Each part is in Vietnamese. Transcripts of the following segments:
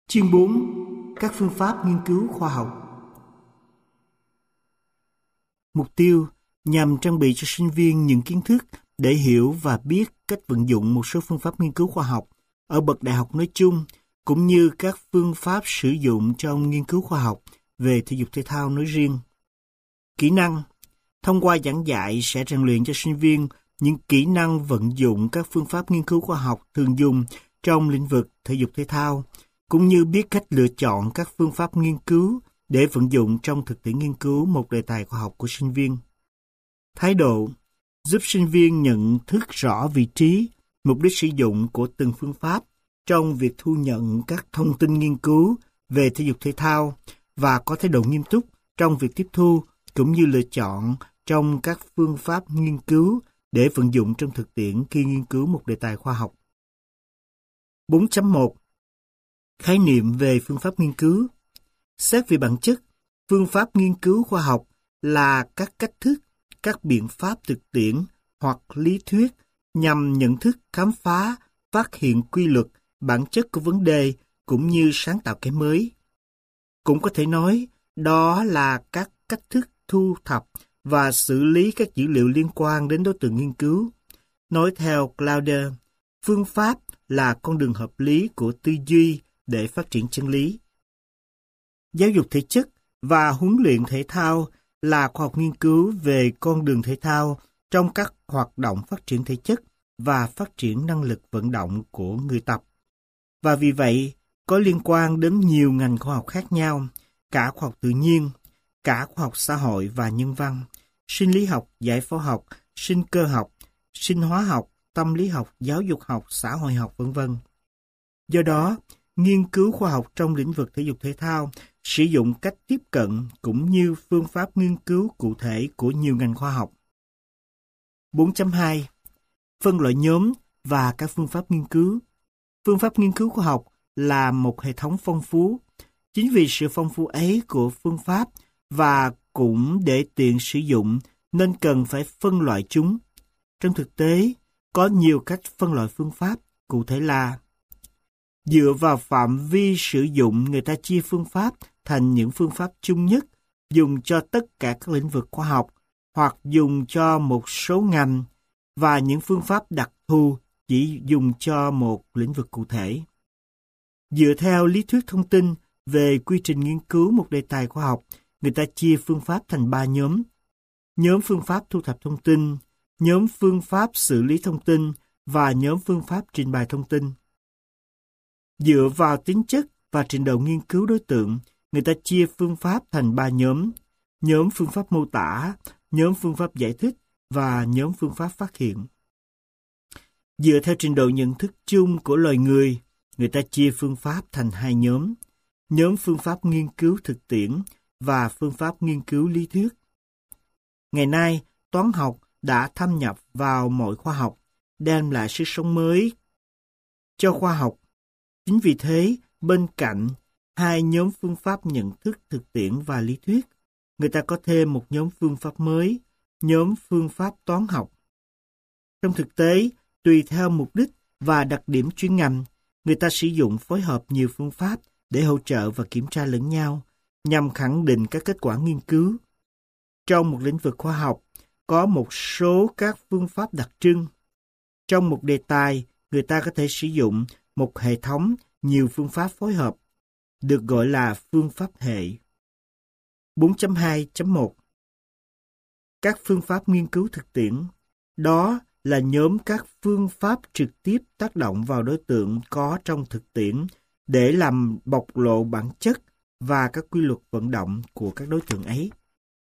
Chương 4. Các phương pháp nghiên cứu khoa học. Mục tiêu nhằm trang bị cho sinh viên những kiến thức để hiểu và biết cách vận dụng một số phương pháp nghiên cứu khoa học ở bậc đại học nói chung, cũng như các phương pháp sử dụng trong nghiên cứu khoa học về thể dục thể thao nói riêng. Kỹ năng. Thông qua giảng dạy sẽ rèn luyện cho sinh viên những kỹ năng vận dụng các phương pháp nghiên cứu khoa học thường dùng trong lĩnh vực thể dục thể thao, cũng như biết cách lựa chọn các phương pháp nghiên cứu để vận dụng trong thực tiễn nghiên cứu một đề tài khoa học của sinh viên. Thái độ giúp sinh viên nhận thức rõ vị trí, mục đích sử dụng của từng phương pháp trong việc thu nhận các thông tin nghiên cứu về thể dục thể thao và có thái độ nghiêm túc trong việc tiếp thu cũng như lựa chọn trong các phương pháp nghiên cứu để vận dụng trong thực tiễn khi nghiên cứu một đề tài khoa học. 4.1 Khái niệm về phương pháp nghiên cứu. Xét về bản chất, phương pháp nghiên cứu khoa học là các cách thức, các biện pháp thực tiễn hoặc lý thuyết nhằm nhận thức, khám phá, phát hiện quy luật, bản chất của vấn đề cũng như sáng tạo cái mới. Cũng có thể nói, đó là các cách thức thu thập và xử lý các dữ liệu liên quan đến đối tượng nghiên cứu. Nói theo Claude, phương pháp là con đường hợp lý của tư duy để phát triển chân lý. Giáo dục thể chất và huấn luyện thể thao là khoa học nghiên cứu về con đường thể thao trong các hoạt động phát triển thể chất và phát triển năng lực vận động của người tập. Và vì vậy, có liên quan đến nhiều ngành khoa học khác nhau, cả khoa học tự nhiên, cả khoa học xã hội và nhân văn, sinh lý học, giải phẫu học, sinh cơ học, sinh hóa học, tâm lý học, giáo dục học, xã hội học, v.v. Do đó, nghiên cứu khoa học trong lĩnh vực thể dục thể thao sử dụng cách tiếp cận cũng như phương pháp nghiên cứu cụ thể của nhiều ngành khoa học. 4.2 Phân loại nhóm và các phương pháp nghiên cứu. Phương pháp nghiên cứu khoa học là một hệ thống phong phú. Chính vì sự phong phú ấy của phương pháp và cũng để tiện sử dụng nên cần phải phân loại chúng. Trong thực tế, có nhiều cách phân loại phương pháp, cụ thể là dựa vào phạm vi sử dụng, người ta chia phương pháp thành những phương pháp chung nhất, dùng cho tất cả các lĩnh vực khoa học, hoặc dùng cho một số ngành, và những phương pháp đặc thù chỉ dùng cho một lĩnh vực cụ thể. Dựa theo lý thuyết thông tin về quy trình nghiên cứu một đề tài khoa học, người ta chia phương pháp thành 3 nhóm. Nhóm phương pháp thu thập thông tin, nhóm phương pháp xử lý thông tin và nhóm phương pháp trình bày thông tin. Dựa vào tính chất và trình độ nghiên cứu đối tượng, người ta chia phương pháp thành 3 nhóm. Nhóm phương pháp mô tả, nhóm phương pháp giải thích và nhóm phương pháp phát hiện. Dựa theo trình độ nhận thức chung của loài người ta chia phương pháp thành 2 nhóm. Nhóm phương pháp nghiên cứu thực tiễn và phương pháp nghiên cứu lý thuyết. Ngày nay, toán học đã thâm nhập vào mọi khoa học, đem lại sức sống mới cho khoa học. Chính vì thế, bên cạnh 2 nhóm phương pháp nhận thức thực tiễn và lý thuyết, người ta có thêm một nhóm phương pháp mới, nhóm phương pháp toán học. Trong thực tế, tùy theo mục đích và đặc điểm chuyên ngành, người ta sử dụng phối hợp nhiều phương pháp để hỗ trợ và kiểm tra lẫn nhau, nhằm khẳng định các kết quả nghiên cứu. Trong một lĩnh vực khoa học, có một số các phương pháp đặc trưng. Trong một đề tài, người ta có thể sử dụng một hệ thống nhiều phương pháp phối hợp, được gọi là phương pháp hệ. 4.2.1 Các phương pháp nghiên cứu thực tiễn. Đó là nhóm các phương pháp trực tiếp tác động vào đối tượng có trong thực tiễn để làm bộc lộ bản chất và các quy luật vận động của các đối tượng ấy.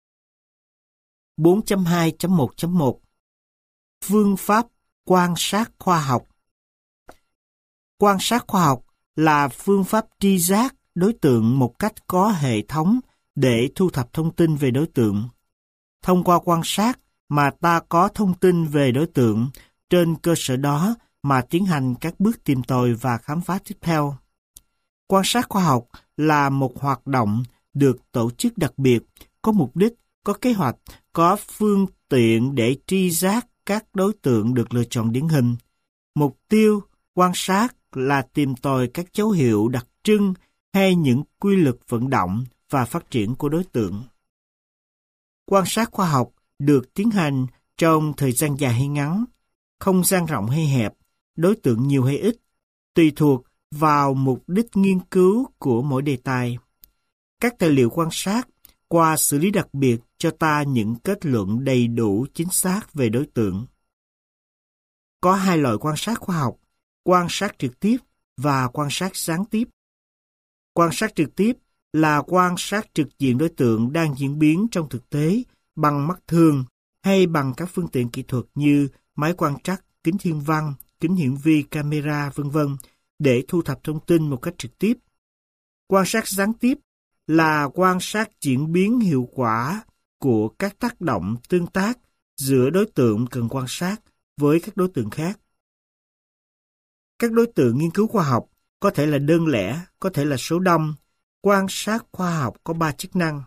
4.2.1.1 Phương pháp quan sát khoa học. Quan sát khoa học là phương pháp tri giác đối tượng một cách có hệ thống để thu thập thông tin về đối tượng. Thông qua quan sát mà ta có thông tin về đối tượng, trên cơ sở đó mà tiến hành các bước tìm tòi và khám phá tiếp theo. Quan sát khoa học là một hoạt động được tổ chức đặc biệt, có mục đích, có kế hoạch, có phương tiện để tri giác các đối tượng được lựa chọn điển hình. Mục tiêu quan sát là tìm tòi các dấu hiệu đặc trưng hay những quy luật vận động và phát triển của đối tượng. Quan sát khoa học được tiến hành trong thời gian dài hay ngắn, không gian rộng hay hẹp, đối tượng nhiều hay ít, tùy thuộc vào mục đích nghiên cứu của mỗi đề tài. Các tài liệu quan sát qua xử lý đặc biệt cho ta những kết luận đầy đủ chính xác về đối tượng. Có hai loại quan sát khoa học, quan sát trực tiếp và quan sát gián tiếp. Quan sát trực tiếp là quan sát trực diện đối tượng đang diễn biến trong thực tế bằng mắt thường hay bằng các phương tiện kỹ thuật như máy quan trắc, kính thiên văn, kính hiển vi, camera, v.v. để thu thập thông tin một cách trực tiếp. Quan sát gián tiếp là quan sát diễn biến hiệu quả của các tác động tương tác giữa đối tượng cần quan sát với các đối tượng khác. Các đối tượng nghiên cứu khoa học có thể là đơn lẻ, có thể là số đông. Quan sát khoa học có 3 chức năng.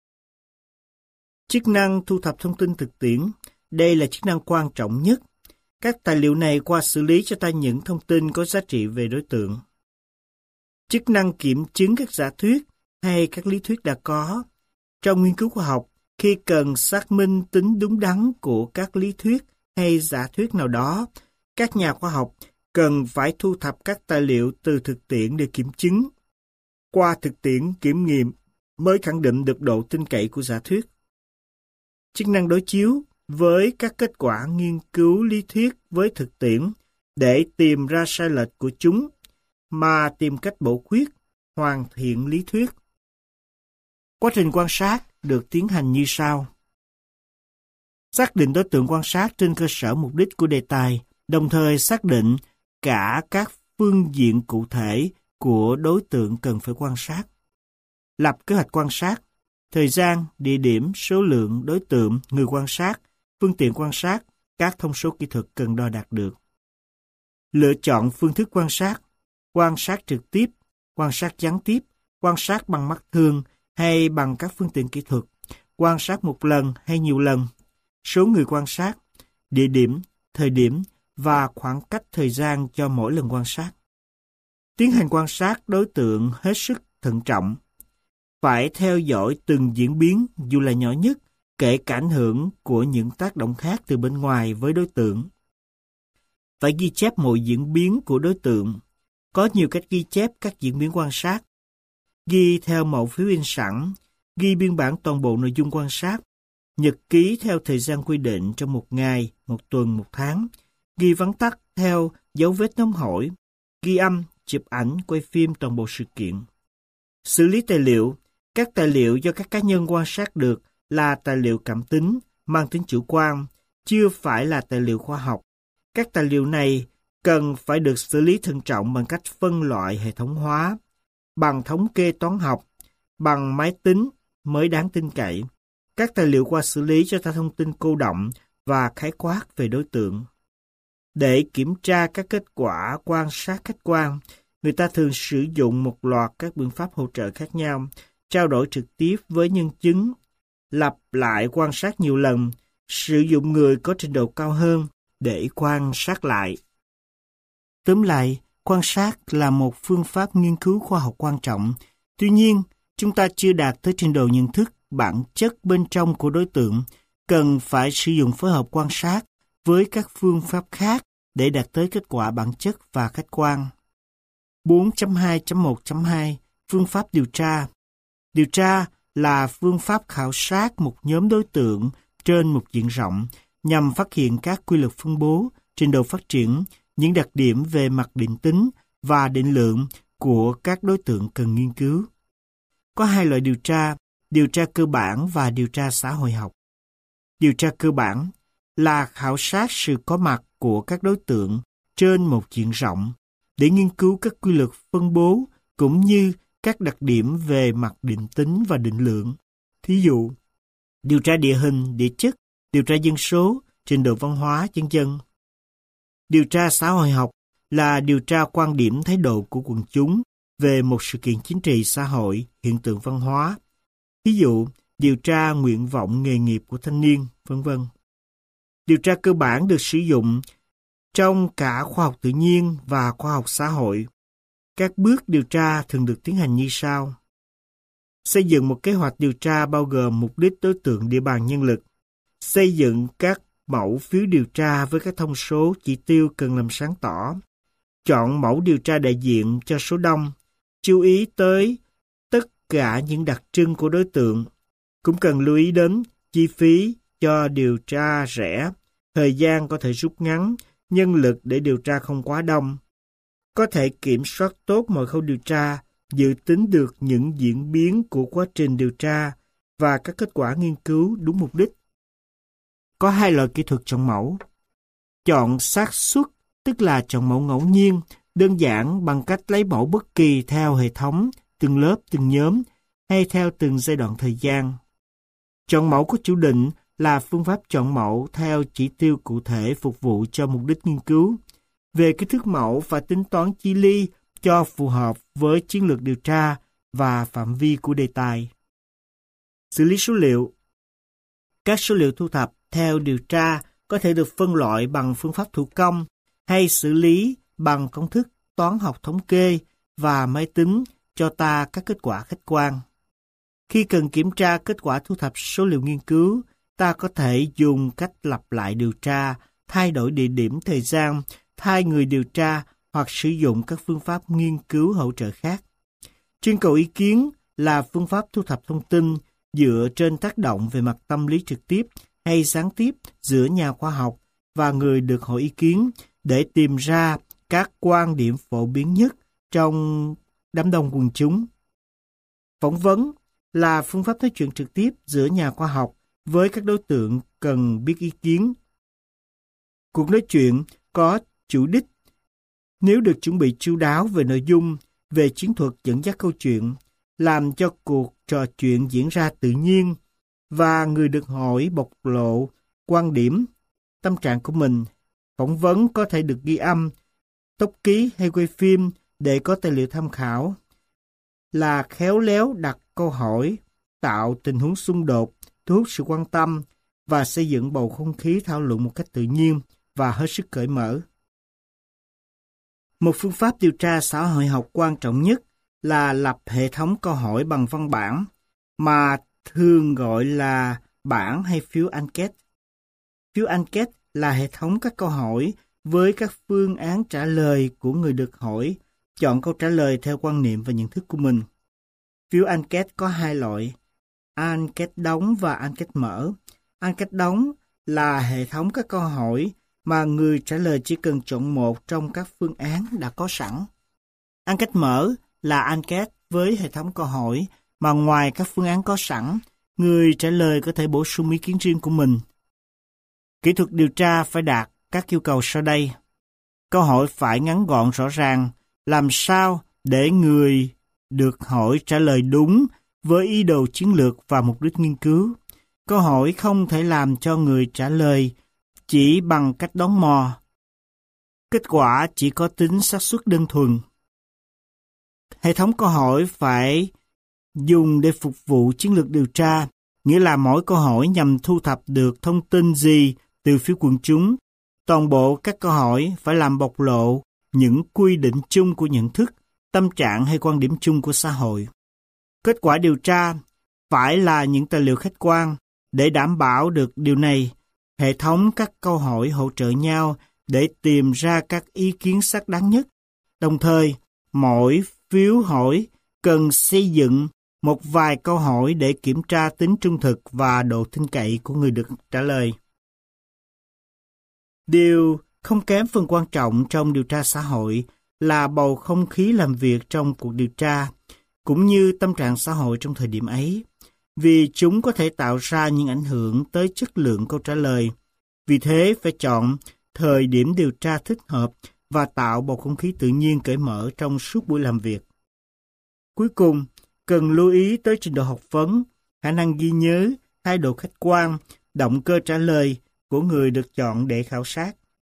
Chức năng thu thập thông tin thực tiễn, đây là chức năng quan trọng nhất. Các tài liệu này qua xử lý cho ta những thông tin có giá trị về đối tượng. Chức năng kiểm chứng các giả thuyết hay các lý thuyết đã có. Trong nghiên cứu khoa học, khi cần xác minh tính đúng đắn của các lý thuyết hay giả thuyết nào đó, các nhà khoa học cần phải thu thập các tài liệu từ thực tiễn để kiểm chứng. Qua thực tiễn kiểm nghiệm mới khẳng định được độ tin cậy của giả thuyết. Chức năng đối chiếu với các kết quả nghiên cứu lý thuyết với thực tiễn để tìm ra sai lệch của chúng mà tìm cách bổ khuyết, hoàn thiện lý thuyết. Quá trình quan sát được tiến hành như sau. Xác định đối tượng quan sát trên cơ sở mục đích của đề tài, đồng thời xác định cả các phương diện cụ thể của đối tượng cần phải quan sát. Lập kế hoạch quan sát, thời gian, địa điểm, số lượng, đối tượng, người quan sát, phương tiện quan sát, các thông số kỹ thuật cần đo đạt được. Lựa chọn phương thức quan sát trực tiếp, quan sát gián tiếp, quan sát bằng mắt thường hay bằng các phương tiện kỹ thuật, quan sát một lần hay nhiều lần, số người quan sát, địa điểm, thời điểm và khoảng cách thời gian cho mỗi lần quan sát. Tiến hành quan sát đối tượng hết sức thận trọng. Phải theo dõi từng diễn biến dù là nhỏ nhất, kể cả ảnh hưởng của những tác động khác từ bên ngoài với đối tượng. Phải ghi chép mọi diễn biến của đối tượng. Có nhiều cách ghi chép các diễn biến quan sát. Ghi theo mẫu phiếu in sẵn, ghi biên bản toàn bộ nội dung quan sát, nhật ký theo thời gian quy định trong một ngày, một tuần, một tháng, ghi vắn tắt theo dấu vết nóng hổi, ghi âm, chụp ảnh, quay phim toàn bộ sự kiện. Xử lý tài liệu. Các tài liệu do các cá nhân quan sát được là tài liệu cảm tính, mang tính chủ quan, chưa phải là tài liệu khoa học. Các tài liệu này cần phải được xử lý thận trọng bằng cách phân loại hệ thống hóa, bằng thống kê toán học, bằng máy tính mới đáng tin cậy. Các tài liệu qua xử lý cho ta thông tin cô đọng và khái quát về đối tượng. Để kiểm tra các kết quả quan sát khách quan, người ta thường sử dụng một loạt các biện pháp hỗ trợ khác nhau, trao đổi trực tiếp với nhân chứng, lặp lại quan sát nhiều lần, sử dụng người có trình độ cao hơn để quan sát lại. Tóm lại, quan sát là một phương pháp nghiên cứu khoa học quan trọng. Tuy nhiên, chúng ta chưa đạt tới trình độ nhận thức bản chất bên trong của đối tượng, cần phải sử dụng phối hợp quan sát với các phương pháp khác để đạt tới kết quả bản chất và khách quan. 4.2.1.2 Phương pháp điều tra. Điều tra là phương pháp khảo sát một nhóm đối tượng trên một diện rộng nhằm phát hiện các quy luật phân bố, trình độ phát triển, những đặc điểm về mặt định tính và định lượng của các đối tượng cần nghiên cứu. Có hai loại điều tra cơ bản và điều tra xã hội học. Điều tra cơ bản là khảo sát sự có mặt của các đối tượng trên một diện rộng để nghiên cứu các quy luật phân bố cũng như các đặc điểm về mặt định tính và định lượng. Thí dụ, điều tra địa hình, địa chất, điều tra dân số, trình độ văn hóa, v.v. Điều tra xã hội học là điều tra quan điểm thái độ của quần chúng về một sự kiện chính trị xã hội, hiện tượng văn hóa. Ví dụ, điều tra nguyện vọng nghề nghiệp của thanh niên, v.v. Điều tra cơ bản được sử dụng trong cả khoa học tự nhiên và khoa học xã hội. Các bước điều tra thường được tiến hành như sau. Xây dựng một kế hoạch điều tra bao gồm mục đích, đối tượng, địa bàn, nhân lực. Xây dựng các mẫu phiếu điều tra với các thông số chỉ tiêu cần làm sáng tỏ. Chọn mẫu điều tra đại diện cho số đông. Chú ý tới tất cả những đặc trưng của đối tượng. Cũng cần lưu ý đến chi phí cho điều tra rẻ, thời gian có thể rút ngắn, nhân lực để điều tra không quá đông. Có thể kiểm soát tốt mọi khâu điều tra, dự tính được những diễn biến của quá trình điều tra và các kết quả nghiên cứu đúng mục đích. Có hai loại kỹ thuật chọn mẫu. Chọn xác suất, tức là chọn mẫu ngẫu nhiên, đơn giản bằng cách lấy mẫu bất kỳ theo hệ thống, từng lớp, từng nhóm, hay theo từng giai đoạn thời gian. Chọn mẫu có chủ định là phương pháp chọn mẫu theo chỉ tiêu cụ thể phục vụ cho mục đích nghiên cứu. Về kích thước mẫu phải tính toán chi ly cho phù hợp với chiến lược điều tra và phạm vi của đề tài. Xử lý số liệu. Các số liệu thu thập theo điều tra có thể được phân loại bằng phương pháp thủ công hay xử lý bằng công thức toán học thống kê và máy tính cho ta các kết quả khách quan. Khi cần kiểm tra kết quả thu thập số liệu nghiên cứu, ta có thể dùng cách lặp lại điều tra, thay đổi địa điểm, thời gian, thay người điều tra hoặc sử dụng các phương pháp nghiên cứu hỗ trợ khác. Trưng cầu ý kiến là phương pháp thu thập thông tin dựa trên tác động về mặt tâm lý trực tiếp hay gián tiếp giữa nhà khoa học và người được hỏi ý kiến để tìm ra các quan điểm phổ biến nhất trong đám đông quần chúng. Phỏng vấn là phương pháp nói chuyện trực tiếp giữa nhà khoa học với các đối tượng cần biết ý kiến. Cuộc nói chuyện có chủ đích nếu được chuẩn bị chu đáo về nội dung, về chiến thuật dẫn dắt câu chuyện, làm cho cuộc trò chuyện diễn ra tự nhiên và người được hỏi bộc lộ quan điểm, tâm trạng của mình. Phỏng vấn có thể được ghi âm, tốc ký hay quay phim để có tài liệu tham khảo. Là khéo léo đặt câu hỏi, tạo tình huống xung đột, thu hút sự quan tâm và xây dựng bầu không khí thảo luận một cách tự nhiên và hết sức cởi mở. Một phương pháp điều tra xã hội học quan trọng nhất là lập hệ thống câu hỏi bằng văn bản, mà thường gọi là bảng hay phiếu enquête. Phiếu enquête là hệ thống các câu hỏi với các phương án trả lời của người được hỏi, chọn câu trả lời theo quan niệm và nhận thức của mình. Phiếu enquête có hai loại, enquête đóng và enquête mở. Enquête đóng là hệ thống các câu hỏi mà người trả lời chỉ cần chọn một trong các phương án đã có sẵn. Enquête mở là enquête với hệ thống câu hỏi mà ngoài các phương án có sẵn, người trả lời có thể bổ sung ý kiến riêng của mình. Kỹ thuật điều tra phải đạt các yêu cầu sau đây. Câu hỏi phải ngắn gọn rõ ràng, làm sao để người được hỏi trả lời đúng với ý đồ chiến lược và mục đích nghiên cứu. Câu hỏi không thể làm cho người trả lời chỉ bằng cách đoán mò. Kết quả chỉ có tính xác suất đơn thuần. Hệ thống câu hỏi phải dùng để phục vụ chiến lược điều tra, nghĩa là mỗi câu hỏi nhằm thu thập được thông tin gì từ phía quần chúng. Toàn bộ các câu hỏi phải làm bộc lộ những quy định chung của nhận thức, tâm trạng hay quan điểm chung của xã hội. Kết quả điều tra phải là những tài liệu khách quan. Để đảm bảo được điều này, hệ thống các câu hỏi hỗ trợ nhau để tìm ra các ý kiến xác đáng nhất. Đồng thời, mỗi phiếu hỏi cần xây dựng một vài câu hỏi để kiểm tra tính trung thực và độ tin cậy của người được trả lời. Điều không kém phần quan trọng trong điều tra xã hội là bầu không khí làm việc trong cuộc điều tra, cũng như tâm trạng xã hội trong thời điểm ấy, vì chúng có thể tạo ra những ảnh hưởng tới chất lượng câu trả lời. Vì thế, phải chọn thời điểm điều tra thích hợp và tạo bầu không khí tự nhiên cởi mở trong suốt buổi làm việc. Cuối cùng, cần lưu ý tới trình độ học vấn, khả năng ghi nhớ, thái độ khách quan, động cơ trả lời của người được chọn để khảo sát.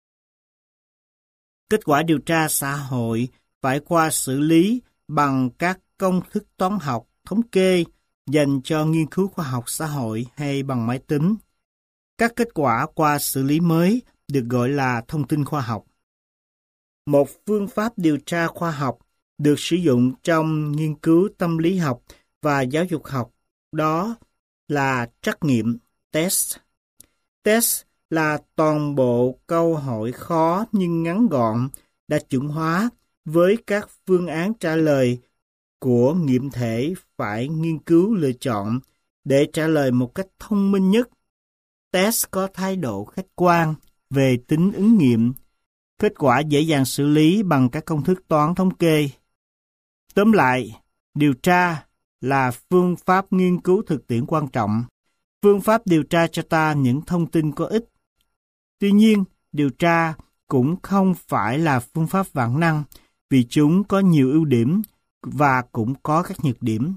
Kết quả điều tra xã hội phải qua xử lý bằng các công thức toán học, thống kê dành cho nghiên cứu khoa học xã hội hay bằng máy tính. Các kết quả qua xử lý mới được gọi là thông tin khoa học. Một phương pháp điều tra khoa học được sử dụng trong nghiên cứu tâm lý học và giáo dục học, đó là trắc nghiệm, test. Test là toàn bộ câu hỏi khó nhưng ngắn gọn đã chuẩn hóa với các phương án trả lời của nghiệm thể phải nghiên cứu lựa chọn để trả lời một cách thông minh nhất. Test có thái độ khách quan về tính ứng nghiệm, kết quả dễ dàng xử lý bằng các công thức toán thống kê. Tóm lại, điều tra là phương pháp nghiên cứu thực tiễn quan trọng. Phương pháp điều tra cho ta những thông tin có ích. Tuy nhiên, điều tra cũng không phải là phương pháp vạn năng vì chúng có nhiều ưu điểm và cũng có các nhược điểm.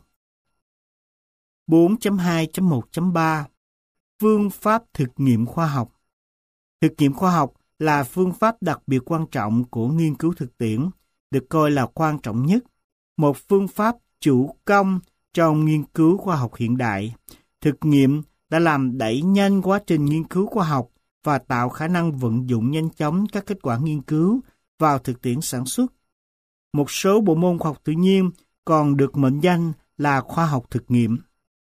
4.2.1.3 Phương pháp thực nghiệm khoa học. Thực nghiệm khoa học là phương pháp đặc biệt quan trọng của nghiên cứu thực tiễn, được coi là quan trọng nhất, một phương pháp chủ công trong nghiên cứu khoa học hiện đại. Thực nghiệm đã làm đẩy nhanh quá trình nghiên cứu khoa học và tạo khả năng vận dụng nhanh chóng các kết quả nghiên cứu vào thực tiễn sản xuất. Một số bộ môn khoa học tự nhiên còn được mệnh danh là khoa học thực nghiệm.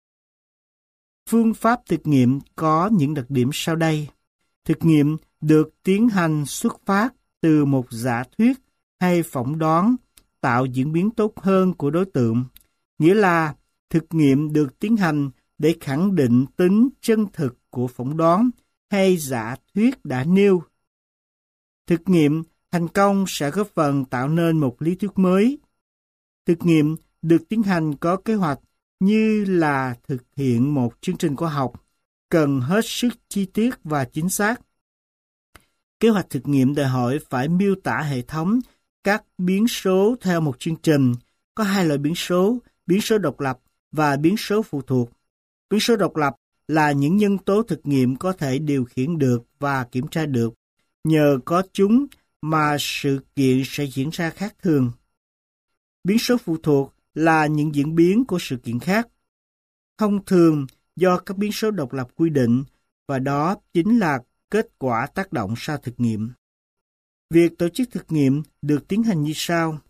Phương pháp thực nghiệm có những đặc điểm sau đây. Thực nghiệm được tiến hành xuất phát từ một giả thuyết hay phỏng đoán tạo diễn biến tốt hơn của đối tượng, nghĩa là thực nghiệm được tiến hành để khẳng định tính chân thực của phỏng đoán hay giả thuyết đã nêu. Thực nghiệm thành công sẽ góp phần tạo nên một lý thuyết mới. Thực nghiệm được tiến hành có kế hoạch như là thực hiện một chương trình khoa học, cần hết sức chi tiết và chính xác. Kế hoạch thực nghiệm đòi hỏi phải miêu tả hệ thống các biến số theo một chương trình. Có hai loại biến số độc lập và biến số phụ thuộc. Biến số độc lập là những nhân tố thực nghiệm có thể điều khiển được và kiểm tra được. Nhờ có chúng mà sự kiện sẽ diễn ra khác thường. Biến số phụ thuộc là những diễn biến của sự kiện khác, thông thường do các biến số độc lập quy định, và đó chính là kết quả tác động sau thực nghiệm. Việc tổ chức thực nghiệm được tiến hành như sau.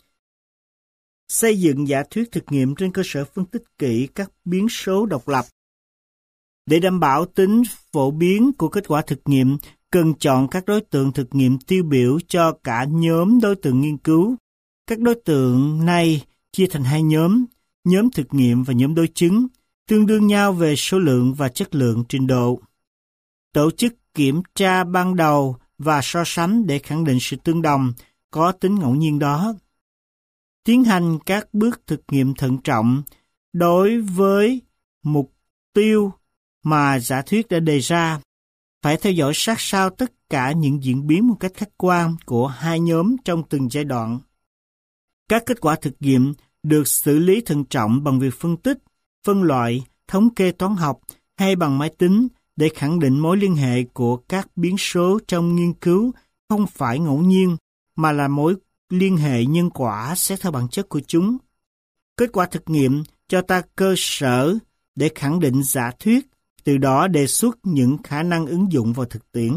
Xây dựng giả thuyết thực nghiệm trên cơ sở phân tích kỹ các biến số độc lập. Để đảm bảo tính phổ biến của kết quả thực nghiệm, cần chọn các đối tượng thực nghiệm tiêu biểu cho cả nhóm đối tượng nghiên cứu. Các đối tượng này chia thành hai nhóm thực nghiệm và nhóm đối chứng, tương đương nhau về số lượng và chất lượng trình độ. Tổ chức kiểm tra ban đầu và so sánh để khẳng định sự tương đồng có tính ngẫu nhiên đó. Tiến hành các bước thực nghiệm thận trọng đối với mục tiêu mà giả thuyết đã đề ra. Phải theo dõi sát sao tất cả những diễn biến một cách khách quan của hai nhóm trong từng giai đoạn. Các kết quả thực nghiệm được xử lý thận trọng bằng việc phân tích, phân loại, thống kê toán học hay bằng máy tính để khẳng định mối liên hệ của các biến số trong nghiên cứu không phải ngẫu nhiên mà là mối liên hệ nhân quả xét theo bản chất của chúng. Kết quả thực nghiệm cho ta cơ sở để khẳng định giả thuyết, từ đó đề xuất những khả năng ứng dụng vào thực tiễn.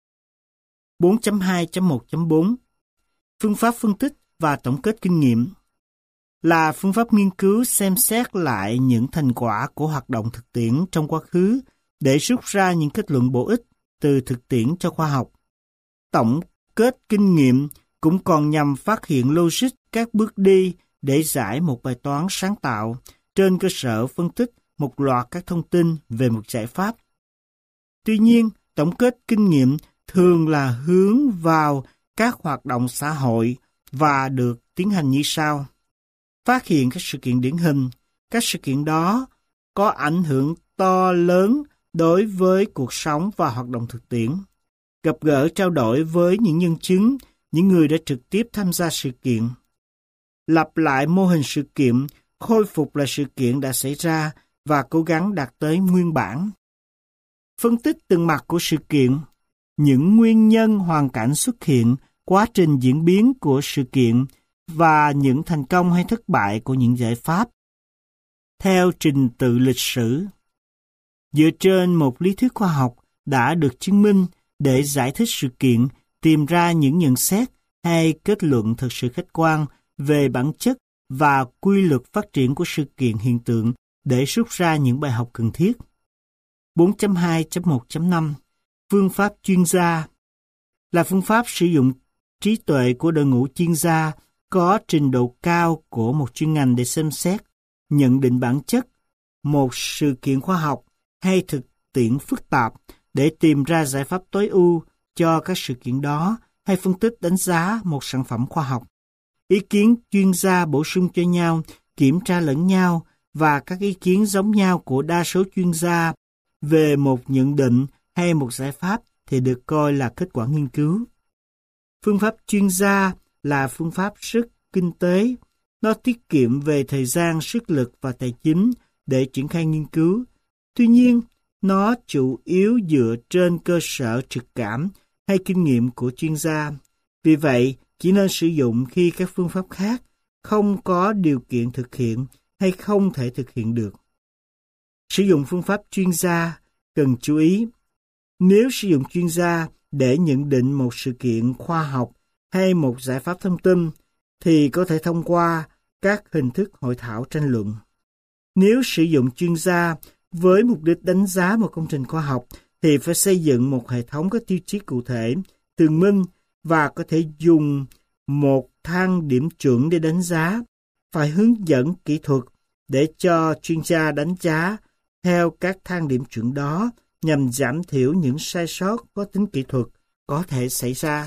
4.2.1.4 Phương pháp phân tích và tổng kết kinh nghiệm là phương pháp nghiên cứu xem xét lại những thành quả của hoạt động thực tiễn trong quá khứ để rút ra những kết luận bổ ích từ thực tiễn cho khoa học. Tổng kết kinh nghiệm cũng còn nhằm phát hiện logic các bước đi để giải một bài toán sáng tạo trên cơ sở phân tích một loạt các thông tin về một giải pháp. Tuy nhiên, tổng kết kinh nghiệm thường là hướng vào các hoạt động xã hội và được tiến hành như sau. Phát hiện các sự kiện điển hình, các sự kiện đó có ảnh hưởng to lớn đối với cuộc sống và hoạt động thực tiễn. Gặp gỡ trao đổi với những nhân chứng, những người đã trực tiếp tham gia sự kiện. Lặp lại mô hình sự kiện, khôi phục lại sự kiện đã xảy ra và cố gắng đạt tới nguyên bản. Phân tích từng mặt của sự kiện, những nguyên nhân hoàn cảnh xuất hiện, quá trình diễn biến của sự kiện và những thành công hay thất bại của những giải pháp. Theo trình tự lịch sử, dựa trên một lý thuyết khoa học đã được chứng minh để giải thích sự kiện, tìm ra những nhận xét hay kết luận thực sự khách quan về bản chất và quy luật phát triển của sự kiện hiện tượng để rút ra những bài học cần thiết. 4.2.1.5 Phương pháp chuyên gia là phương pháp sử dụng trí tuệ của đội ngũ chuyên gia có trình độ cao của một chuyên ngành để xem xét, nhận định bản chất, một sự kiện khoa học hay thực tiễn phức tạp để tìm ra giải pháp tối ưu cho các sự kiện đó hay phân tích đánh giá một sản phẩm khoa học. Ý kiến chuyên gia bổ sung cho nhau, kiểm tra lẫn nhau và các ý kiến giống nhau của đa số chuyên gia về một nhận định hay một giải pháp thì được coi là kết quả nghiên cứu. Phương pháp chuyên gia là phương pháp rất kinh tế. Nó tiết kiệm về thời gian, sức lực và tài chính để triển khai nghiên cứu. Tuy nhiên, nó chủ yếu dựa trên cơ sở trực cảm hay kinh nghiệm của chuyên gia. Vì vậy, chỉ nên sử dụng khi các phương pháp khác không có điều kiện thực hiện hay không thể thực hiện được. Sử dụng phương pháp chuyên gia cần chú ý. Nếu sử dụng chuyên gia để nhận định một sự kiện khoa học hay một giải pháp thông tin, thì có thể thông qua các hình thức hội thảo tranh luận. Nếu sử dụng chuyên gia với mục đích đánh giá một công trình khoa học, thì phải xây dựng một hệ thống các tiêu chí cụ thể, tường minh và có thể dùng một thang điểm chuẩn để đánh giá. Phải hướng dẫn kỹ thuật để cho chuyên gia đánh giá theo các thang điểm chuẩn đó nhằm giảm thiểu những sai sót có tính kỹ thuật có thể xảy ra.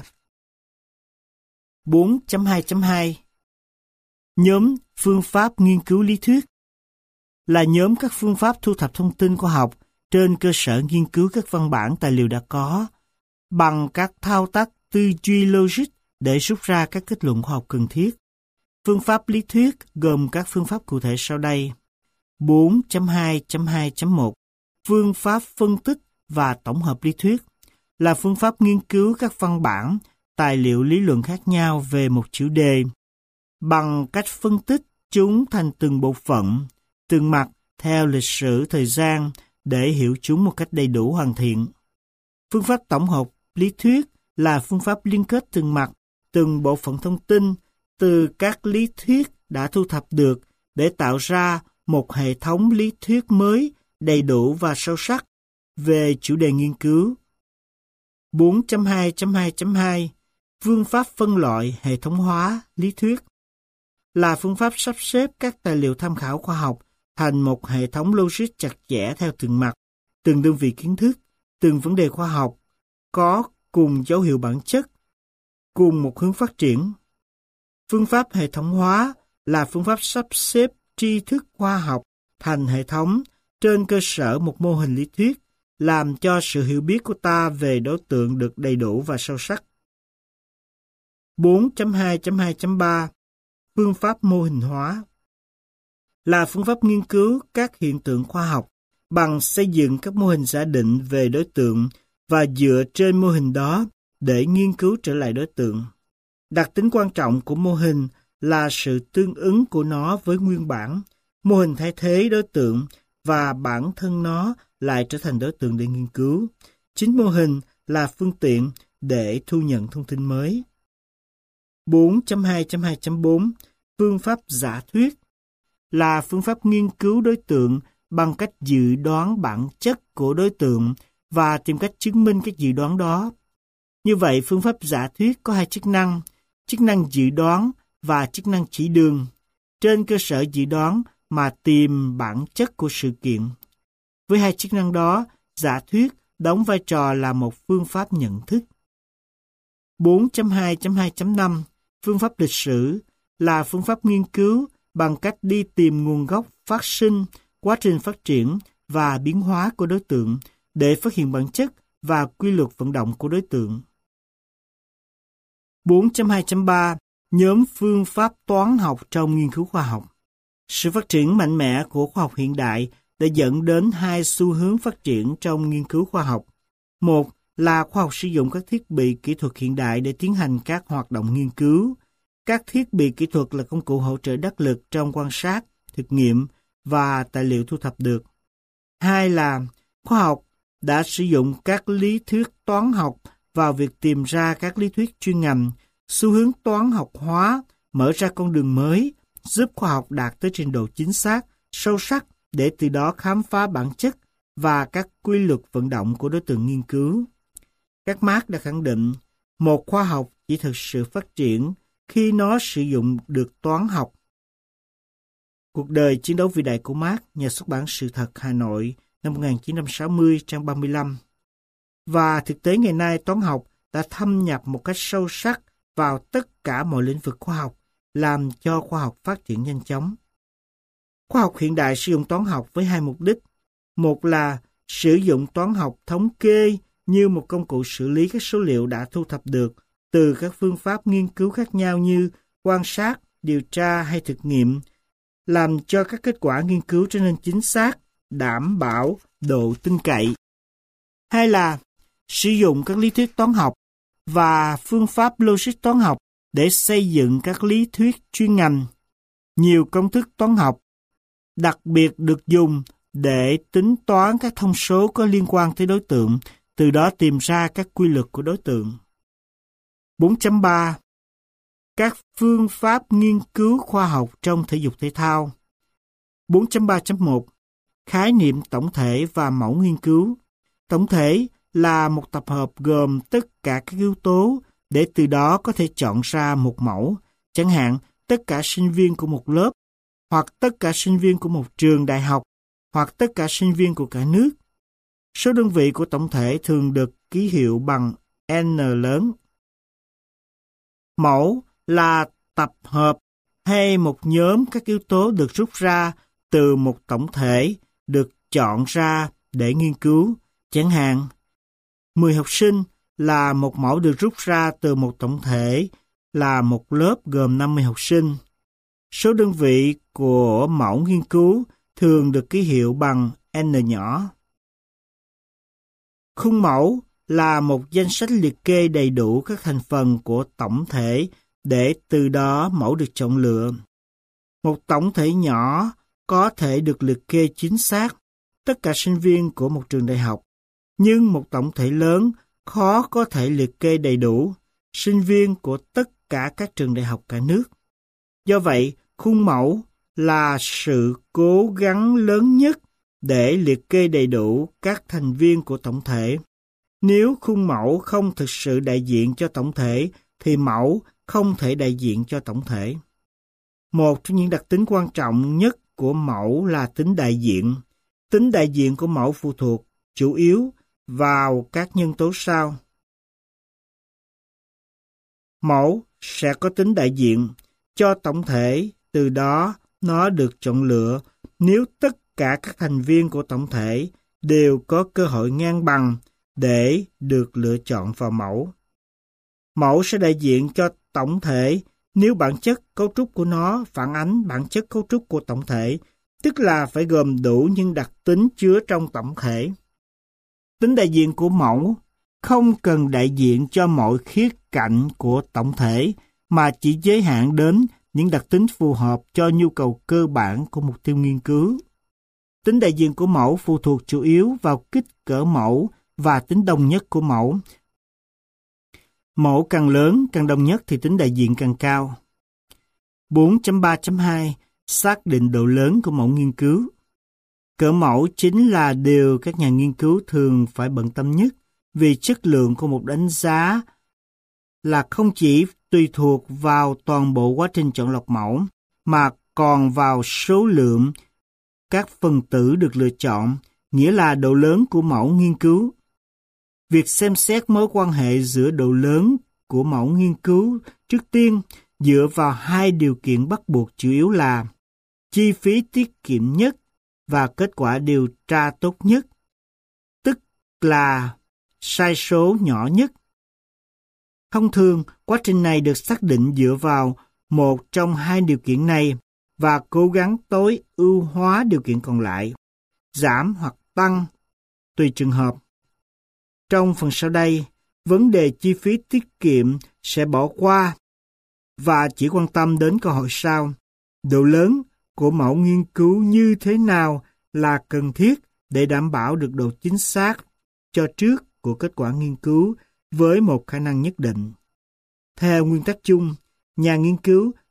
4.2.2 Nhóm phương pháp nghiên cứu lý thuyết là nhóm các phương pháp thu thập thông tin khoa học trên cơ sở nghiên cứu các văn bản tài liệu đã có, bằng các thao tác tư duy logic để rút ra các kết luận khoa học cần thiết. Phương pháp lý thuyết gồm các phương pháp cụ thể sau đây. 4.2.2.1 Phương pháp phân tích và tổng hợp lý thuyết là phương pháp nghiên cứu các văn bản, tài liệu lý luận khác nhau về một chủ đề, bằng cách phân tích chúng thành từng bộ phận, từng mặt theo lịch sử thời gian để hiểu chúng một cách đầy đủ hoàn thiện. Phương pháp tổng hợp lý thuyết là phương pháp liên kết từng mặt, từng bộ phận thông tin từ các lý thuyết đã thu thập được để tạo ra một hệ thống lý thuyết mới, đầy đủ và sâu sắc về chủ đề nghiên cứu. 4.2.2.2 Phương pháp phân loại hệ thống hóa lý thuyết là phương pháp sắp xếp các tài liệu tham khảo khoa học thành một hệ thống logic chặt chẽ theo từng mặt, từng đơn vị kiến thức, từng vấn đề khoa học, có cùng dấu hiệu bản chất, cùng một hướng phát triển. Phương pháp hệ thống hóa là phương pháp sắp xếp tri thức khoa học thành hệ thống trên cơ sở một mô hình lý thuyết, làm cho sự hiểu biết của ta về đối tượng được đầy đủ và sâu sắc. 4.2.2.3 Phương pháp mô hình hóa là phương pháp nghiên cứu các hiện tượng khoa học bằng xây dựng các mô hình giả định về đối tượng và dựa trên mô hình đó để nghiên cứu trở lại đối tượng. Đặc tính quan trọng của mô hình là sự tương ứng của nó với nguyên bản. Mô hình thay thế đối tượng và bản thân nó lại trở thành đối tượng để nghiên cứu. Chính mô hình là phương tiện để thu nhận thông tin mới. 4.2.2.4 Phương pháp giả thuyết là phương pháp nghiên cứu đối tượng bằng cách dự đoán bản chất của đối tượng và tìm cách chứng minh các dự đoán đó. Như vậy, phương pháp giả thuyết có hai chức năng dự đoán và chức năng chỉ đường. Trên cơ sở dự đoán mà tìm bản chất của sự kiện. Với hai chức năng đó, giả thuyết đóng vai trò là một phương pháp nhận thức. 4.2.2.5 Phương pháp lịch sử là phương pháp nghiên cứu bằng cách đi tìm nguồn gốc phát sinh, quá trình phát triển và biến hóa của đối tượng để phát hiện bản chất và quy luật vận động của đối tượng. 4.2.3 Nhóm phương pháp toán học trong nghiên cứu khoa học. Sự phát triển mạnh mẽ của khoa học hiện đại đã dẫn đến hai xu hướng phát triển trong nghiên cứu khoa học. Một là khoa học sử dụng các thiết bị kỹ thuật hiện đại để tiến hành các hoạt động nghiên cứu. Các thiết bị kỹ thuật là công cụ hỗ trợ đắc lực trong quan sát, thực nghiệm và tài liệu thu thập được. Hai là khoa học đã sử dụng các lý thuyết toán học vào việc tìm ra các lý thuyết chuyên ngành. Xu hướng toán học hóa mở ra con đường mới, giúp khoa học đạt tới trình độ chính xác, sâu sắc để từ đó khám phá bản chất và các quy luật vận động của đối tượng nghiên cứu. Các Marx đã khẳng định, một khoa học chỉ thực sự phát triển khi nó sử dụng được toán học. Cuộc đời chiến đấu vĩ đại của Marx, nhà xuất bản Sự thật Hà Nội, năm 1960, trang 35. Và thực tế ngày nay toán học đã thâm nhập một cách sâu sắc vào tất cả mọi lĩnh vực khoa học, làm cho khoa học phát triển nhanh chóng. Khoa học hiện đại sử dụng toán học với hai mục đích. Một là sử dụng toán học thống kê như một công cụ xử lý các số liệu đã thu thập được từ các phương pháp nghiên cứu khác nhau như quan sát, điều tra hay thực nghiệm, làm cho các kết quả nghiên cứu trở nên chính xác, đảm bảo độ tin cậy. Hai là sử dụng các lý thuyết toán học và phương pháp logic toán học để xây dựng các lý thuyết chuyên ngành. Nhiều công thức toán học đặc biệt được dùng để tính toán các thông số có liên quan tới đối tượng, từ đó tìm ra các quy luật của đối tượng. 4.3 Các phương pháp nghiên cứu khoa học trong thể dục thể thao. 4.3.1 Khái niệm tổng thể và mẫu nghiên cứu. Tổng thể là một tập hợp gồm tất cả các yếu tố để từ đó có thể chọn ra một mẫu, chẳng hạn tất cả sinh viên của một lớp, hoặc tất cả sinh viên của một trường đại học, hoặc tất cả sinh viên của cả nước. Số đơn vị của tổng thể thường được ký hiệu bằng N lớn. Mẫu là tập hợp hay một nhóm các yếu tố được rút ra từ một tổng thể được chọn ra để nghiên cứu. Chẳng hạn, 10 học sinh là một mẫu được rút ra từ một tổng thể là một lớp gồm 50 học sinh. Số đơn vị của mẫu nghiên cứu thường được ký hiệu bằng N nhỏ. Khung mẫu là một danh sách liệt kê đầy đủ các thành phần của tổng thể để từ đó mẫu được chọn lựa. Một tổng thể nhỏ có thể được liệt kê chính xác tất cả sinh viên của một trường đại học, nhưng một tổng thể lớn khó có thể liệt kê đầy đủ sinh viên của tất cả các trường đại học cả nước. Do vậy, khung mẫu là sự cố gắng lớn nhất để liệt kê đầy đủ các thành viên của tổng thể. Nếu khung mẫu không thực sự đại diện cho tổng thể, thì mẫu không thể đại diện cho tổng thể. Một trong những đặc tính quan trọng nhất của mẫu là tính đại diện. Tính đại diện của mẫu phụ thuộc chủ yếu vào các nhân tố sau. Mẫu sẽ có tính đại diện cho tổng thể, từ đó nó được chọn lựa nếu tất cả các thành viên của tổng thể đều có cơ hội ngang bằng để được lựa chọn vào mẫu. Mẫu sẽ đại diện cho tổng thể nếu bản chất cấu trúc của nó phản ánh bản chất cấu trúc của tổng thể, tức là phải gồm đủ những đặc tính chứa trong tổng thể. Tính đại diện của mẫu không cần đại diện cho mọi khía cạnh của tổng thể, mà chỉ giới hạn đến những đặc tính phù hợp cho nhu cầu cơ bản của mục tiêu nghiên cứu. Tính đại diện của mẫu phụ thuộc chủ yếu vào kích cỡ mẫu và tính đồng nhất của mẫu. Mẫu càng lớn, càng đồng nhất thì tính đại diện càng cao. 4.3.2 Xác định độ lớn của mẫu nghiên cứu. Cỡ mẫu chính là điều các nhà nghiên cứu thường phải bận tâm nhất, vì chất lượng của một đánh giá là không chỉ tùy thuộc vào toàn bộ quá trình chọn lọc mẫu, mà còn vào số lượng các phần tử được lựa chọn, nghĩa là độ lớn của mẫu nghiên cứu. Việc xem xét mối quan hệ giữa độ lớn của mẫu nghiên cứu trước tiên dựa vào hai điều kiện bắt buộc chủ yếu là chi phí tiết kiệm nhất và kết quả điều tra tốt nhất, tức là sai số nhỏ nhất. Thông thường, quá trình này được xác định dựa vào một trong hai điều kiện này và cố gắng tối ưu hóa điều kiện còn lại, giảm hoặc tăng tùy trường hợp. Trong phần sau đây, vấn đề chi phí tiết kiệm sẽ bỏ qua và chỉ quan tâm đến câu hỏi sau: độ lớn của mẫu nghiên cứu như thế nào là cần thiết để đảm bảo được độ chính xác cho trước của kết quả nghiên cứu với một khả năng nhất định. Theo nguyên tắc chung, nhà nghiên cứu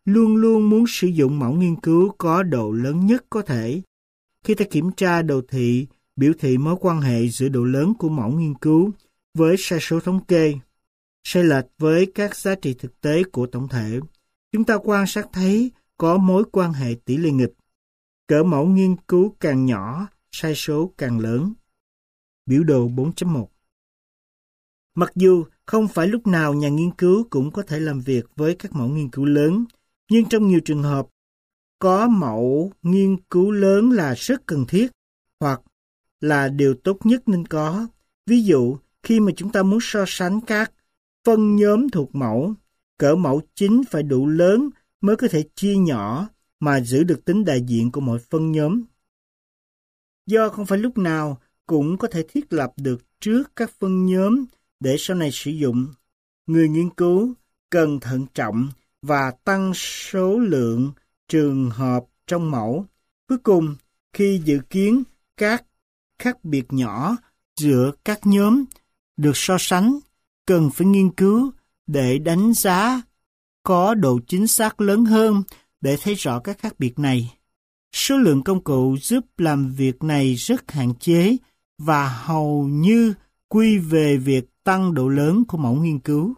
luôn luôn muốn sử dụng mẫu nghiên cứu có độ lớn nhất có thể. Khi ta kiểm tra đồ thị, biểu thị mối quan hệ giữa độ lớn của mẫu nghiên cứu với sai số thống kê, sai lệch với các giá trị thực tế của tổng thể, chúng ta quan sát thấy có mối quan hệ tỷ lệ nghịch. Cỡ mẫu nghiên cứu càng nhỏ, sai số càng lớn. Biểu đồ 4.1. Mặc dù không phải lúc nào nhà nghiên cứu cũng có thể làm việc với các mẫu nghiên cứu lớn, nhưng trong nhiều trường hợp, có mẫu nghiên cứu lớn là rất cần thiết, hoặc là điều tốt nhất nên có. Ví dụ, khi mà chúng ta muốn so sánh các phân nhóm thuộc mẫu, cỡ mẫu chính phải đủ lớn mới có thể chia nhỏ mà giữ được tính đại diện của mỗi phân nhóm. Do không phải lúc nào cũng có thể thiết lập được trước các phân nhóm để sau này sử dụng, người nghiên cứu cần thận trọng và tăng số lượng trường hợp trong mẫu. Cuối cùng, khi dự kiến các khác biệt nhỏ giữa các nhóm được so sánh, cần phải nghiên cứu để đánh giá có độ chính xác lớn hơn để thấy rõ các khác biệt này. Số lượng công cụ giúp làm việc này rất hạn chế và hầu như quy về việc tăng độ lớn của mẫu nghiên cứu.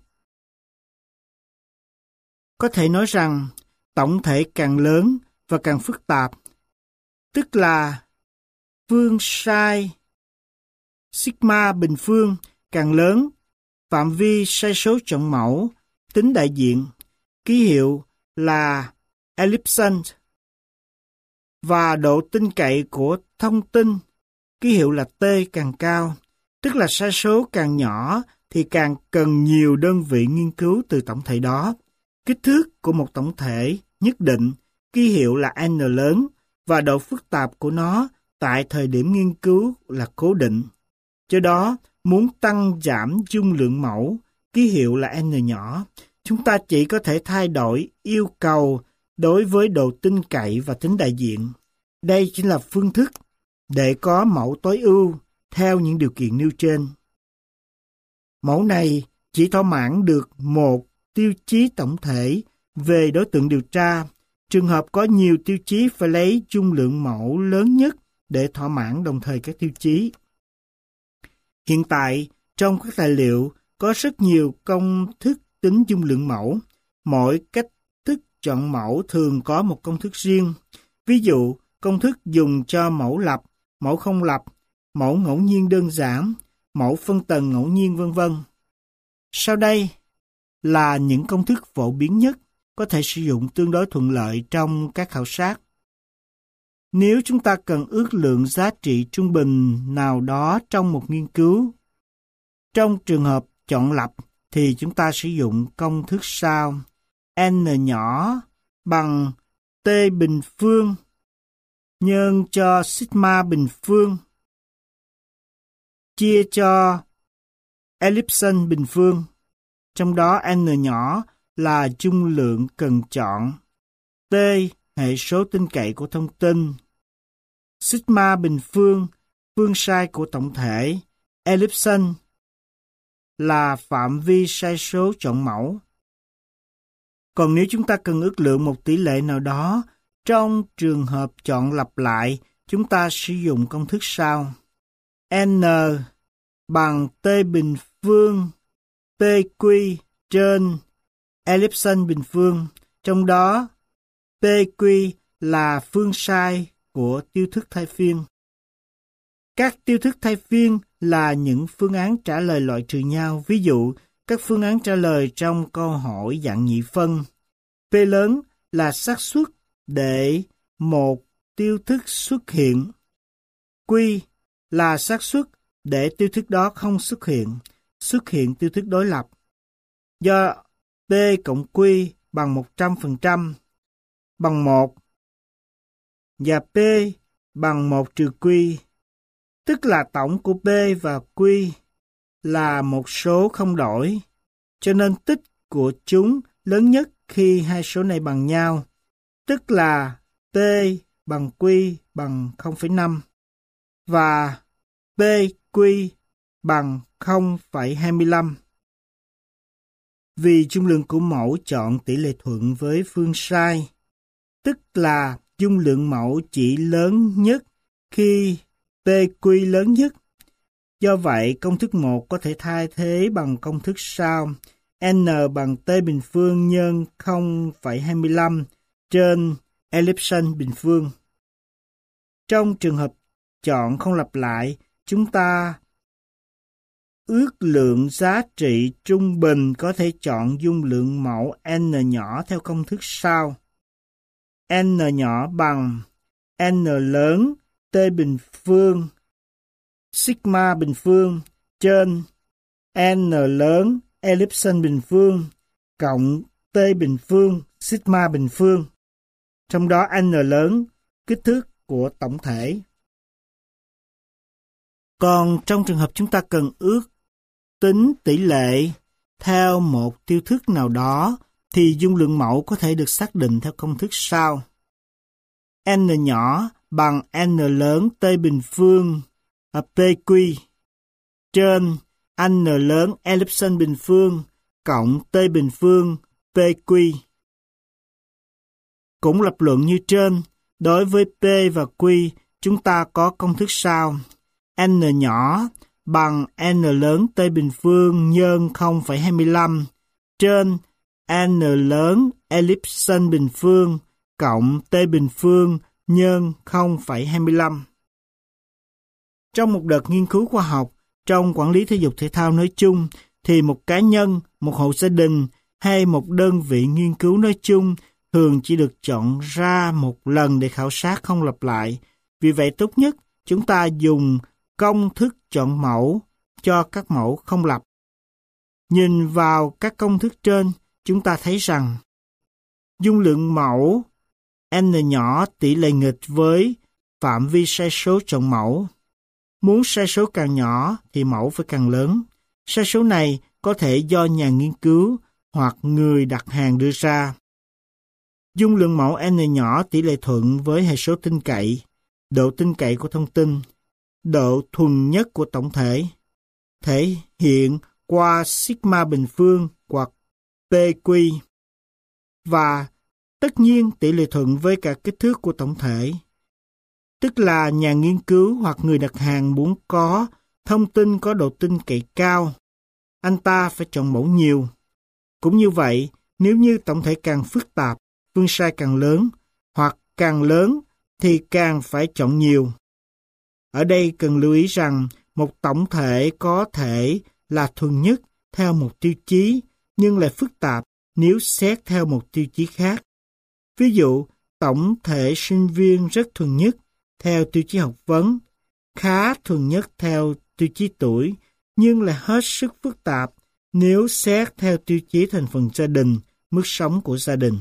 Có thể nói rằng tổng thể càng lớn và càng phức tạp, tức là phương sai sigma bình phương càng lớn, phạm vi sai số chọn mẫu, tính đại diện, ký hiệu là ellipson, và độ tin cậy của thông tin, ký hiệu là T càng cao, tức là sai số càng nhỏ thì càng cần nhiều đơn vị nghiên cứu từ tổng thể đó. Kích thước của một tổng thể nhất định, ký hiệu là N lớn, và độ phức tạp của nó tại thời điểm nghiên cứu là cố định. Do đó, muốn tăng giảm dung lượng mẫu, ký hiệu là N nhỏ, chúng ta chỉ có thể thay đổi yêu cầu đối với độ tin cậy và tính đại diện. Đây chính là phương thức để có mẫu tối ưu theo những điều kiện nêu trên. Mẫu này chỉ thỏa mãn được một tiêu chí tổng thể về đối tượng điều tra. Trường hợp có nhiều tiêu chí phải lấy dung lượng mẫu lớn nhất để thỏa mãn đồng thời các tiêu chí. Hiện tại, trong các tài liệu có rất nhiều công thức tính dung lượng mẫu. Mỗi cách thức chọn mẫu thường có một công thức riêng. Ví dụ, công thức dùng cho mẫu lập, mẫu không lập, mẫu ngẫu nhiên đơn giản, mẫu phân tầng ngẫu nhiên v.v. Sau đây là những công thức phổ biến nhất có thể sử dụng tương đối thuận lợi trong các khảo sát. Nếu chúng ta cần ước lượng giá trị trung bình nào đó trong một nghiên cứu, trong trường hợp chọn lập thì chúng ta sử dụng công thức sau: N nhỏ bằng T bình phương nhân cho sigma bình phương chia cho ellipson bình phương, trong đó N nhỏ là dung lượng cần chọn, T hệ số tin cậy của thông tin, sigma bình phương phương sai của tổng thể, ellipson là phạm vi sai số chọn mẫu. Còn nếu chúng ta cần ước lượng một tỷ lệ nào đó, trong trường hợp chọn lặp lại, chúng ta sử dụng công thức sau: N bằng T bình phương PQ trên ellipson bình phương, trong đó PQ là phương sai của tiêu thức thay phiên. Các tiêu thức thay phiên là những phương án trả lời loại trừ nhau. Ví dụ, các phương án trả lời trong câu hỏi dạng nhị phân. P lớn là xác suất để một tiêu thức xuất hiện. Q là xác suất để tiêu thức đó không xuất hiện tiêu thức đối lập. Do P cộng Q bằng 100% bằng 1 và P bằng 1 trừ Q, tức là tổng của P và Q là một số không đổi, cho nên tích của chúng lớn nhất khi hai số này bằng nhau, tức là P bằng Q bằng 0,5 và PQ bằng 0,25. vì dung lượng của mẫu chọn tỷ lệ thuận với phương sai, tức là dung lượng mẫu chỉ lớn nhất khi PQ lớn nhất. Do vậy, công thức 1 có thể thay thế bằng công thức sau: N bằng T bình phương nhân 0,25 trên ellipson bình phương. Trong trường hợp chọn không lặp lại, chúng ta ước lượng giá trị trung bình có thể chọn dung lượng mẫu N nhỏ theo công thức sau: N nhỏ bằng N lớn T bình phương sigma bình phương trên N lớn ellipson bình phương cộng T bình phương sigma bình phương, trong đó N lớn kích thước của tổng thể. Còn trong trường hợp chúng ta cần ước tính tỷ lệ theo một tiêu thức nào đó, thì dung lượng mẫu có thể được xác định theo công thức sau: N nhỏ bằng N lớn T bình phương PQ trên N lớn ellipson bình phương cộng T bình phương PQ. Cũng lập luận như trên, đối với P và Q, chúng ta có công thức sau: N nhỏ bằng N lớn T bình phương nhân 0,25 trên N lớn ellipson bình phương cộng T bình phương nhân 0,25. Trong một đợt nghiên cứu khoa học, trong quản lý thể dục thể thao nói chung, thì một cá nhân, một hộ gia đình hay một đơn vị nghiên cứu nói chung thường chỉ được chọn ra một lần để khảo sát không lặp lại. Vì vậy tốt nhất chúng ta dùng công thức chọn mẫu cho các mẫu không lặp. Nhìn vào các công thức trên, chúng ta thấy rằng dung lượng mẫu N nhỏ tỷ lệ nghịch với phạm vi sai số chọn mẫu. Muốn sai số càng nhỏ thì mẫu phải càng lớn. Sai số này có thể do nhà nghiên cứu hoặc người đặt hàng đưa ra. Dung lượng mẫu N nhỏ tỷ lệ thuận với hệ số tin cậy, độ tin cậy của thông tin, độ thuần nhất của tổng thể, thể hiện qua sigma bình phương hoặc PQ, và tất nhiên tỷ lệ thuận với cả kích thước của tổng thể. Tức là nhà nghiên cứu hoặc người đặt hàng muốn có thông tin có độ tin cậy cao, anh ta phải chọn mẫu nhiều. Cũng như vậy, nếu như tổng thể càng phức tạp, phương sai càng lớn, hoặc càng lớn thì càng phải chọn nhiều. Ở đây cần lưu ý rằng một tổng thể có thể là thuần nhất theo một tiêu chí, nhưng lại phức tạp nếu xét theo một tiêu chí khác. Ví dụ, tổng thể sinh viên rất thuần nhất theo tiêu chí học vấn, khá thuần nhất theo tiêu chí tuổi, nhưng là hết sức phức tạp nếu xét theo tiêu chí thành phần gia đình, mức sống của gia đình.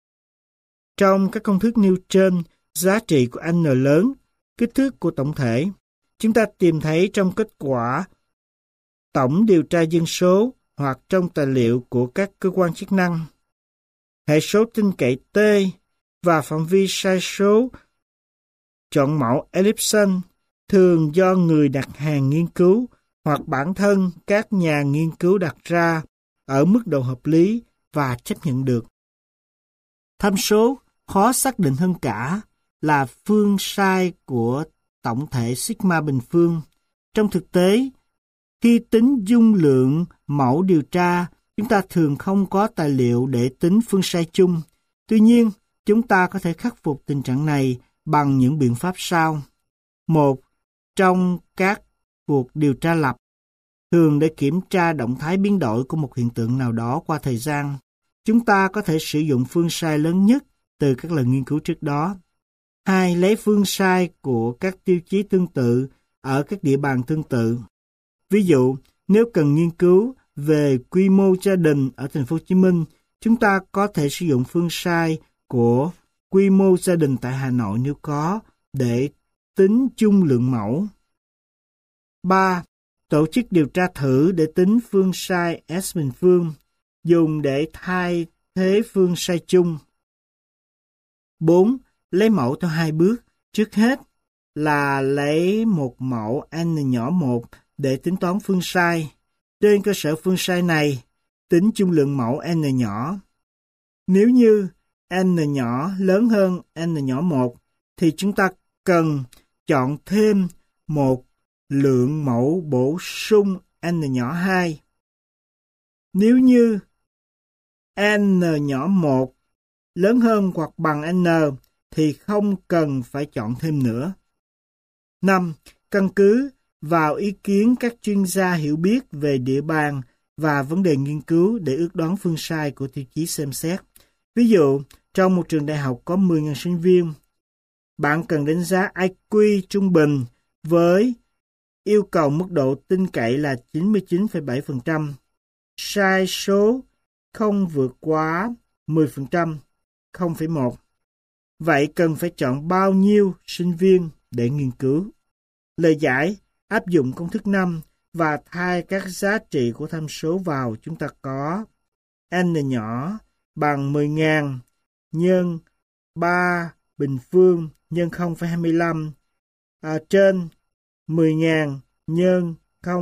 Trong các công thức nêu trên, giá trị của N lớn, kích thước của tổng thể, chúng ta tìm thấy trong kết quả tổng điều tra dân số hoặc trong tài liệu của các cơ quan chức năng. Hệ số tin cậy T và phạm vi sai số chọn mẫu ellipson thường do người đặt hàng nghiên cứu hoặc bản thân các nhà nghiên cứu đặt ra ở mức độ hợp lý và chấp nhận được. Tham số khó xác định hơn cả là phương sai của tổng thể sigma bình phương. Trong thực tế, khi tính dung lượng mẫu điều tra, chúng ta thường không có tài liệu để tính phương sai chung. Tuy nhiên, chúng ta có thể khắc phục tình trạng này bằng những biện pháp sau. Một, trong các cuộc điều tra lập, thường để kiểm tra động thái biến đổi của một hiện tượng nào đó qua thời gian, chúng ta có thể sử dụng phương sai lớn nhất từ các lần nghiên cứu trước đó. 2. Lấy phương sai của các tiêu chí tương tự ở các địa bàn tương tự. Ví dụ, nếu cần nghiên cứu về quy mô gia đình ở thành phố Hồ Chí Minh, chúng ta có thể sử dụng phương sai của quy mô gia đình tại Hà Nội nếu có, để tính chung lượng mẫu. 3. Tổ chức điều tra thử để tính phương sai S bình phương, dùng để thay thế phương sai chung. 4. Lấy mẫu theo 2 bước. Trước hết là lấy một mẫu N nhỏ 1 để tính toán phương sai. Trên cơ sở phương sai này, tính chung lượng mẫu n nhỏ. Nếu như n nhỏ lớn hơn n nhỏ 1, thì chúng ta cần chọn thêm một lượng mẫu bổ sung n nhỏ 2. Nếu như n nhỏ 1 lớn hơn hoặc bằng n, thì không cần phải chọn thêm nữa. 5. Căn cứ vào ý kiến các chuyên gia hiểu biết về địa bàn và vấn đề nghiên cứu để ước đoán phương sai của tiêu chí xem xét. Ví dụ, trong một trường đại học có 10.000 sinh viên, bạn cần đánh giá IQ trung bình với yêu cầu mức độ tin cậy là 99,7%, sai số không vượt quá 10%, 0,1. Vậy cần phải chọn bao nhiêu sinh viên để nghiên cứu? Lời giải, áp dụng công thức 5 và thay các giá trị của tham số vào, chúng ta có n nhỏ bằng 10.000 nhân 3 bình phương nhân 0,25 trên 10.000 nhân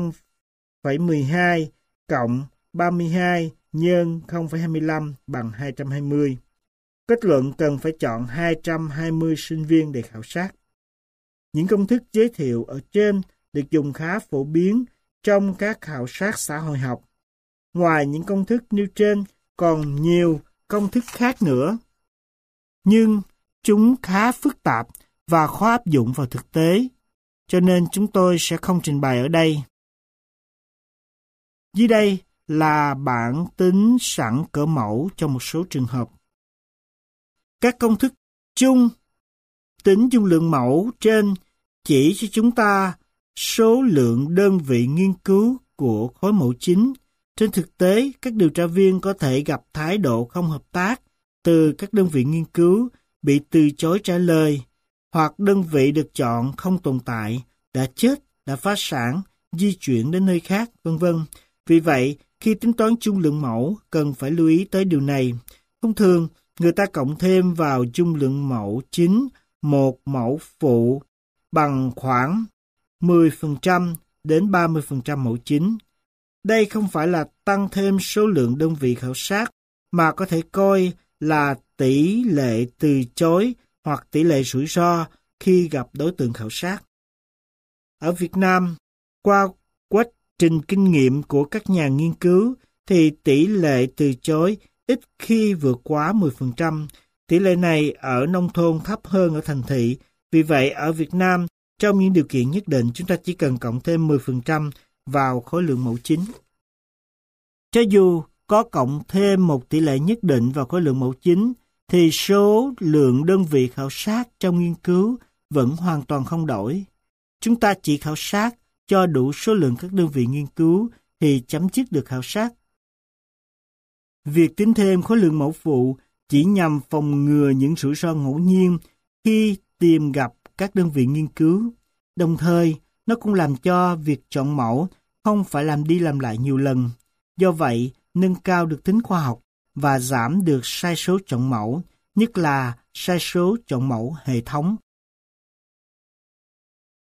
0,12 cộng 32 nhân 0,25 bằng 220. Kết luận cần phải chọn 220 sinh viên để khảo sát. Những công thức giới thiệu ở trên được dùng khá phổ biến trong các khảo sát xã hội học. Ngoài những công thức nêu trên, còn nhiều công thức khác nữa. Nhưng chúng khá phức tạp và khó áp dụng vào thực tế, cho nên chúng tôi sẽ không trình bày ở đây. Dưới đây là bảng tính sẵn cỡ mẫu cho một số trường hợp. Các công thức chung tính dung lượng mẫu trên chỉ cho chúng ta số lượng đơn vị nghiên cứu của khối mẫu chính. Trên thực tế, các điều tra viên có thể gặp thái độ không hợp tác từ các đơn vị nghiên cứu, bị từ chối trả lời, hoặc đơn vị được chọn không tồn tại, đã chết, đã phá sản, di chuyển đến nơi khác, v.v. Vì vậy, khi tính toán chung lượng mẫu, cần phải lưu ý tới điều này. Thông thường, người ta cộng thêm vào chung lượng mẫu chính một mẫu phụ bằng khoảng 10% đến 30% mẫu chính. Đây không phải là tăng thêm số lượng đơn vị khảo sát, mà có thể coi là tỷ lệ từ chối hoặc tỷ lệ rủi ro khi gặp đối tượng khảo sát. Ở Việt Nam, qua quá trình kinh nghiệm của các nhà nghiên cứu, thì tỷ lệ từ chối ít khi vượt quá 10%. Tỷ lệ này ở nông thôn thấp hơn ở thành thị. Vì vậy, ở Việt Nam, trong những điều kiện nhất định, chúng ta chỉ cần cộng thêm 10% vào khối lượng mẫu chính. Cho dù có cộng thêm một tỷ lệ nhất định vào khối lượng mẫu chính, thì số lượng đơn vị khảo sát trong nghiên cứu vẫn hoàn toàn không đổi. Chúng ta chỉ khảo sát cho đủ số lượng các đơn vị nghiên cứu thì chấm dứt được khảo sát. Việc tính thêm khối lượng mẫu phụ chỉ nhằm phòng ngừa những rủi ro ngẫu nhiên khi tìm gặp các đơn vị nghiên cứu. Đồng thời, nó cũng làm cho việc chọn mẫu không phải làm đi làm lại nhiều lần. Do vậy, nâng cao được tính khoa học và giảm được sai số chọn mẫu, nhất là sai số chọn mẫu hệ thống.